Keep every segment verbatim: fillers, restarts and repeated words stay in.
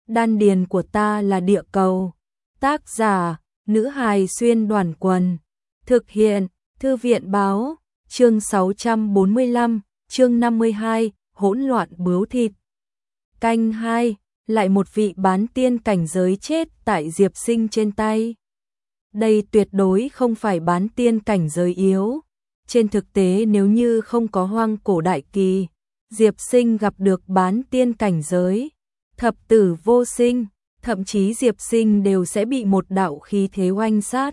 Đan điền của ta là địa cầu. Tác giả, nữ hài xuyên đoàn quần. Thực hiện, thư viện báo, chương sáu trăm bốn mươi lăm, chương năm mươi hai, hỗn loạn bướu thịt. Canh hai, lại một vị bán tiên cảnh giới chết tại Diệp Sinh trên tay. Đây tuyệt đối không phải bán tiên cảnh giới yếu. Trên thực tế nếu như không có hoang cổ đại kỳ, Diệp Sinh gặp được bán tiên cảnh giới, thập tử vô sinh, thậm chí Diệp Sinh đều sẽ bị một đạo khí thế oanh sát.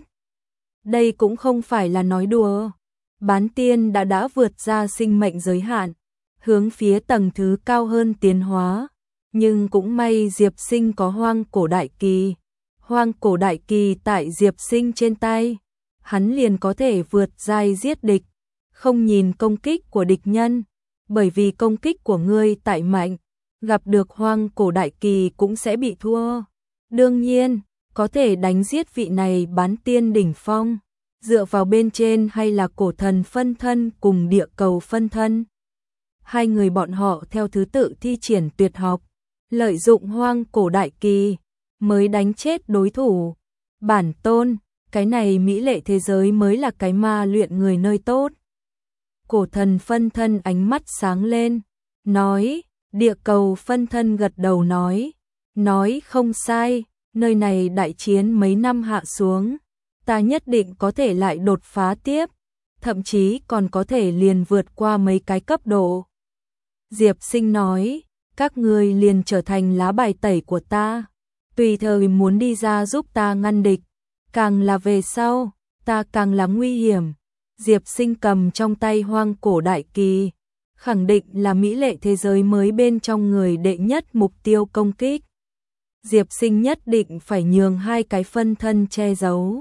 Đây cũng không phải là nói đùa. Bán tiên đã đã vượt ra sinh mệnh giới hạn, hướng phía tầng thứ cao hơn tiến hóa. Nhưng cũng may Diệp Sinh có hoang cổ đại kỳ. Hoang cổ đại kỳ tại Diệp Sinh trên tay, hắn liền có thể vượt giai giết địch, không nhìn công kích của địch nhân, bởi vì công kích của ngươi tại mạnh, gặp được hoang cổ đại kỳ cũng sẽ bị thua. Đương nhiên, có thể đánh giết vị này bán tiên đỉnh phong, dựa vào bên trên hay là cổ thần phân thân cùng địa cầu phân thân. Hai người bọn họ theo thứ tự thi triển tuyệt học, lợi dụng hoang cổ đại kỳ mới đánh chết đối thủ. Bản tôn, cái này mỹ lệ thế giới mới là cái ma luyện người nơi tốt. Cổ thần phân thân ánh mắt sáng lên, nói, địa cầu phân thân gật đầu nói, nói không sai, nơi này đại chiến mấy năm hạ xuống, ta nhất định có thể lại đột phá tiếp, thậm chí còn có thể liền vượt qua mấy cái cấp độ. Diệp Sinh nói, các ngươi liền trở thành lá bài tẩy của ta, tùy thời muốn đi ra giúp ta ngăn địch, càng là về sau, ta càng là nguy hiểm. Diệp Sinh cầm trong tay hoang cổ đại kỳ, khẳng định là mỹ lệ thế giới mới bên trong người đệ nhất mục tiêu công kích. Diệp Sinh nhất định phải nhường hai cái phân thân che giấu,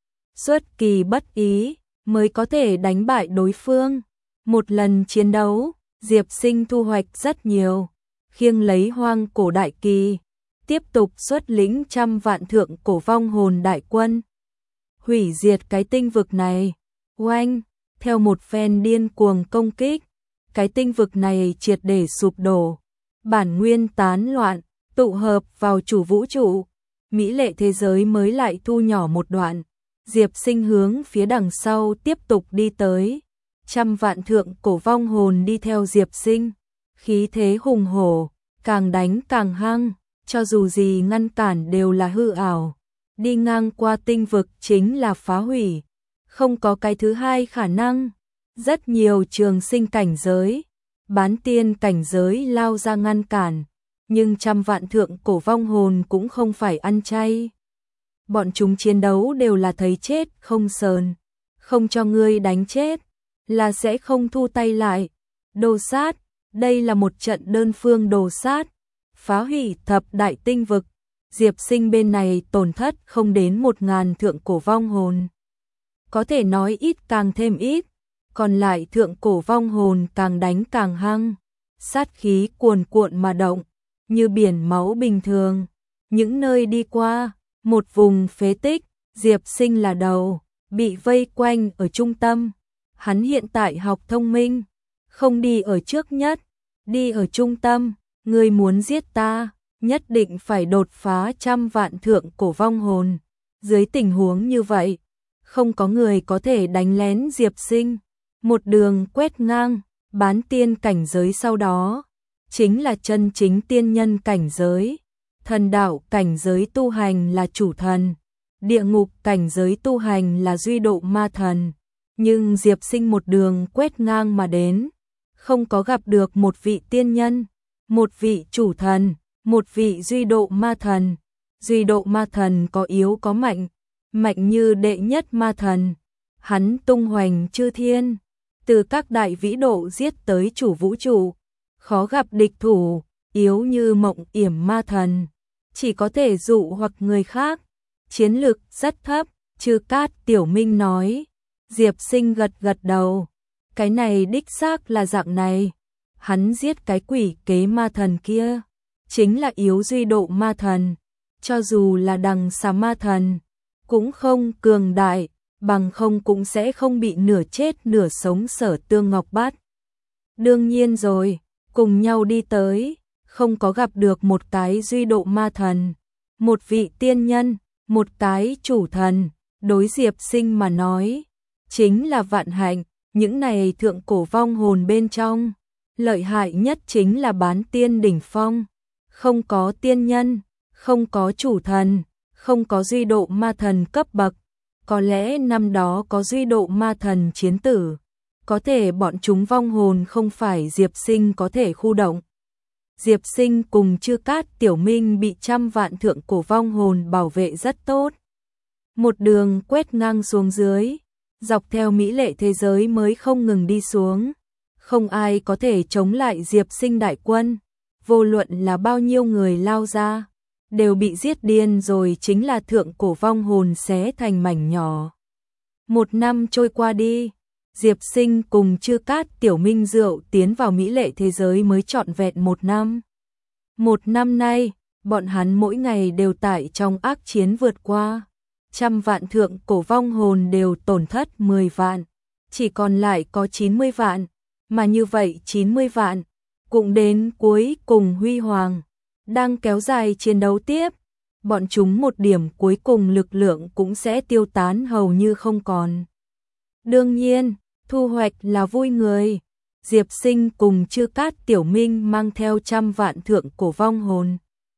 xuất kỳ bất ý mới có thể đánh bại đối phương. Một lần chiến đấu, Diệp Sinh thu hoạch rất nhiều, khiêng lấy hoang cổ đại kỳ, tiếp tục xuất lĩnh trăm vạn thượng cổ vong hồn đại quân, hủy diệt cái tinh vực này. Oanh, theo một phen điên cuồng công kích, cái tinh vực này triệt để sụp đổ, bản nguyên tán loạn, tụ hợp vào chủ vũ trụ, mỹ lệ thế giới mới lại thu nhỏ một đoạn. Diệp Sinh hướng phía đằng sau tiếp tục đi tới, trăm vạn thượng cổ vong hồn đi theo Diệp Sinh, khí thế hùng hổ, càng đánh càng hăng, cho dù gì ngăn cản đều là hư ảo, đi ngang qua tinh vực chính là phá hủy, không có cái thứ hai khả năng. Rất nhiều trường sinh cảnh giới, bán tiên cảnh giới lao ra ngăn cản, nhưng trăm vạn thượng cổ vong hồn cũng không phải ăn chay. Bọn chúng chiến đấu đều là thấy chết không sờn, không cho ngươi đánh chết, là sẽ không thu tay lại. Đồ sát, đây là một trận đơn phương đồ sát, phá hủy thập đại tinh vực. Diệp Sinh bên này tổn thất không đến một ngàn thượng cổ vong hồn. Có thể nói ít càng thêm ít, còn lại thượng cổ vong hồn càng đánh càng hăng, sát khí cuồn cuộn mà động, như biển máu bình thường. Những nơi đi qua, một vùng phế tích, Diệp Sinh là đầu, bị vây quanh ở trung tâm. Hắn hiện tại học thông minh, không đi ở trước nhất, đi ở trung tâm. Ngươi muốn giết ta, nhất định phải đột phá trăm vạn thượng cổ vong hồn. Dưới tình huống như vậy, không có người có thể đánh lén Diệp Sinh. Một đường quét ngang, bán tiên cảnh giới sau đó, chính là chân chính tiên nhân cảnh giới. Thần đạo cảnh giới tu hành là chủ thần, địa ngục cảnh giới tu hành là duy độ ma thần. Nhưng Diệp Sinh một đường quét ngang mà đến, không có gặp được một vị tiên nhân, một vị chủ thần, một vị duy độ ma thần. Duy độ ma thần có yếu có mạnh, mạnh như đệ nhất ma thần, hắn tung hoành chư thiên, từ các đại vĩ độ giết tới chủ vũ trụ, khó gặp địch thủ. Yếu như mộng yểm ma thần, chỉ có thể dụ hoặc người khác, chiến lực rất thấp. Chư Cát Tiểu Minh nói. Diệp Sinh gật gật đầu, cái này đích xác là dạng này. Hắn giết cái quỷ kế ma thần kia, chính là yếu duy độ ma thần, cho dù là đằng xà ma thần, cũng không cường đại, bằng không cũng sẽ không bị nửa chết nửa sống Sở Tương Ngọc bắt. Đương nhiên rồi, cùng nhau đi tới, không có gặp được một cái duy độ ma thần, một vị tiên nhân, một cái chủ thần, đối Diệp Sinh mà nói, chính là vạn hạnh. Những này thượng cổ vong hồn bên trong, lợi hại nhất chính là bán tiên đỉnh phong, không có tiên nhân, không có chủ thần, không có duy độ ma thần cấp bậc. Có lẽ năm đó có duy độ ma thần chiến tử, có thể bọn chúng vong hồn không phải Diệp Sinh có thể khu động. Diệp Sinh cùng Chư Cát Tiểu Minh bị trăm vạn thượng cổ vong hồn bảo vệ rất tốt. Một đường quét ngang xuống dưới, dọc theo mỹ lệ thế giới mới không ngừng đi xuống. Không ai có thể chống lại Diệp Sinh đại quân, vô luận là bao nhiêu người lao ra, đều bị giết điên rồi, chính là thượng cổ vong hồn xé thành mảnh nhỏ. Một năm trôi qua đi, Diệp Sinh cùng Chư Cát Tiểu Minh rượu tiến vào mỹ lệ thế giới mới trọn vẹn một năm. Một năm nay, bọn hắn mỗi ngày đều tại trong ác chiến vượt qua. Trăm vạn thượng cổ vong hồn đều tổn thất mười vạn, chỉ còn lại có chín mươi vạn, mà như vậy chín mươi vạn, cũng đến cuối cùng huy hoàng, đang kéo dài chiến đấu tiếp, bọn chúng một điểm cuối cùng lực lượng cũng sẽ tiêu tán hầu như không còn. Đương nhiên, thu hoạch là vui người, Diệp Sinh cùng Chư Cát Tiểu Minh mang theo trăm vạn thượng cổ vong hồn,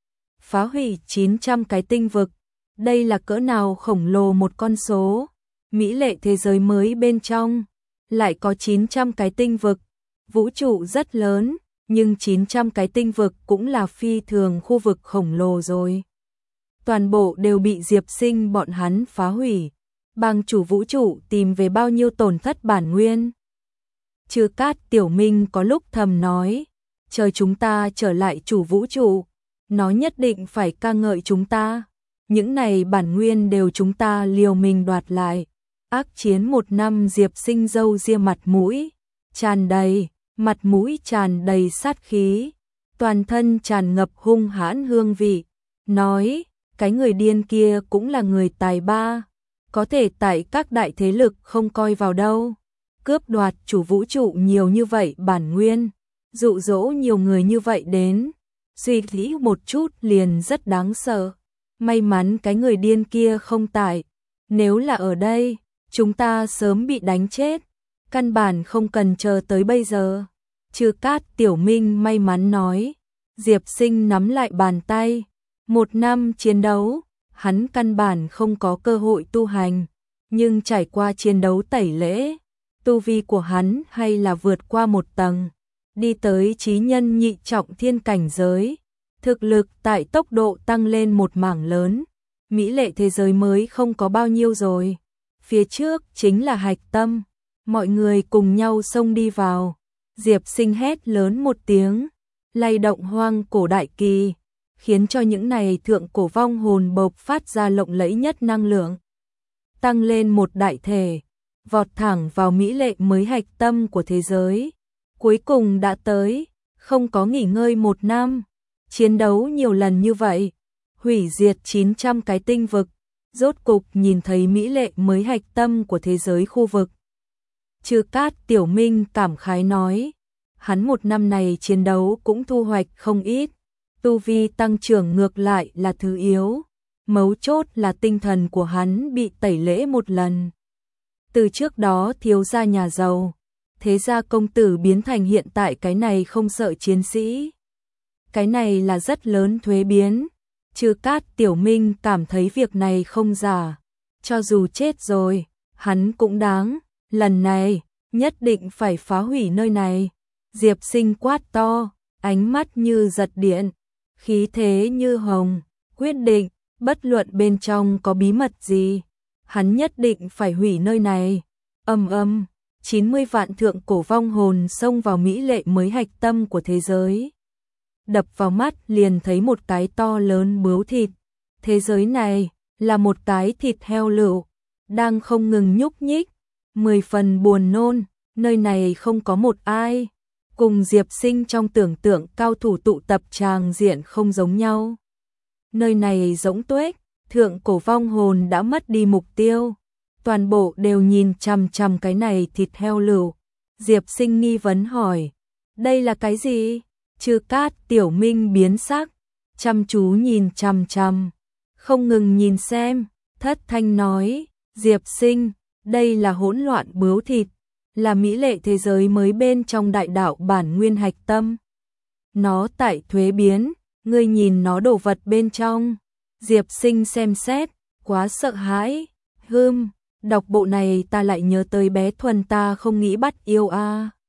phá hủy chín trăm cái tinh vực. Đây là cỡ nào khổng lồ một con số, mỹ lệ thế giới mới bên trong, lại có chín trăm cái tinh vực, vũ trụ rất lớn, nhưng chín trăm cái tinh vực cũng là phi thường khu vực khổng lồ rồi. Toàn bộ đều bị Diệp Sinh bọn hắn phá hủy, bang chủ vũ trụ tìm về bao nhiêu tổn thất bản nguyên. Chư Cát Tiểu Minh có lúc thầm nói, chờ chúng ta trở lại chủ vũ trụ, nó nhất định phải ca ngợi chúng ta. Những này bản nguyên đều chúng ta liều mình đoạt lại. Ác chiến một năm, Diệp Sinh râu ria mặt mũi tràn đầy, mặt mũi tràn đầy sát khí, toàn thân tràn ngập hung hãn hương vị, nói, cái người điên kia cũng là người tài ba, có thể tại các đại thế lực không coi vào đâu, cướp đoạt chủ vũ trụ nhiều như vậy bản nguyên, dụ dỗ nhiều người như vậy đến, suy nghĩ một chút liền rất đáng sợ. May mắn cái người điên kia không tại, nếu là ở đây, chúng ta sớm bị đánh chết, căn bản không cần chờ tới bây giờ. Chư Cát Tiểu Minh may mắn nói, Diệp Sinh nắm lại bàn tay, một năm chiến đấu, hắn căn bản không có cơ hội tu hành, nhưng trải qua chiến đấu tẩy lễ, tu vi của hắn hay là vượt qua một tầng, đi tới chí nhân nhị trọng thiên cảnh giới. Thực lực tại tốc độ tăng lên một mảng lớn, mỹ lệ thế giới mới không có bao nhiêu rồi. Phía trước chính là hạch tâm, mọi người cùng nhau xông đi vào. Diệp Sinh hét lớn một tiếng, lay động hoang cổ đại kỳ, khiến cho những này thượng cổ vong hồn bộc phát ra lộng lẫy nhất năng lượng. Tăng lên một đại thể, vọt thẳng vào mỹ lệ mới hạch tâm của thế giới. Cuối cùng đã tới, không có nghỉ ngơi một năm. Chiến đấu nhiều lần như vậy, hủy diệt chín trăm cái tinh vực, rốt cục nhìn thấy mỹ lệ mới hạch tâm của thế giới khu vực. Chư Cát Tiểu Minh cảm khái nói, hắn một năm này chiến đấu cũng thu hoạch không ít, tu vi tăng trưởng ngược lại là thứ yếu, mấu chốt là tinh thần của hắn bị tẩy lễ một lần. Từ trước đó thiếu gia nhà giàu, thế gia công tử biến thành hiện tại cái này không sợ chiến sĩ. Cái này là rất lớn thuế biến. Chư Cát Tiểu Minh cảm thấy việc này không giả, cho dù chết rồi, hắn cũng đáng, lần này, nhất định phải phá hủy nơi này. Diệp Sinh quát to, ánh mắt như giật điện, khí thế như hồng, quyết định, bất luận bên trong có bí mật gì, hắn nhất định phải hủy nơi này. Âm âm, chín mươi vạn thượng cổ vong hồn xông vào mỹ lệ mới hạch tâm của thế giới. Đập vào mắt liền thấy một cái to lớn bướu thịt. Thế giới này là một cái thịt heo lựu, đang không ngừng nhúc nhích, mười phần buồn nôn, nơi này không có một ai. Cùng Diệp Sinh trong tưởng tượng cao thủ tụ tập tràng diện không giống nhau. Nơi này rỗng tuếch, thượng cổ vong hồn đã mất đi mục tiêu. Toàn bộ đều nhìn chằm chằm cái này thịt heo lựu. Diệp Sinh nghi vấn hỏi, đây là cái gì? Chư Cát Tiểu Minh biến sắc, chăm chú nhìn chằm chằm, không ngừng nhìn xem, thất thanh nói, Diệp Sinh, đây là hỗn loạn bướu thịt, là mỹ lệ thế giới mới bên trong đại đạo bản nguyên hạch tâm. Nó tại thuế biến, ngươi nhìn nó đồ vật bên trong. Diệp Sinh xem xét, quá sợ hãi, hưm, đọc bộ này ta lại nhớ tới bé Thuần ta không nghĩ bắt yêu a.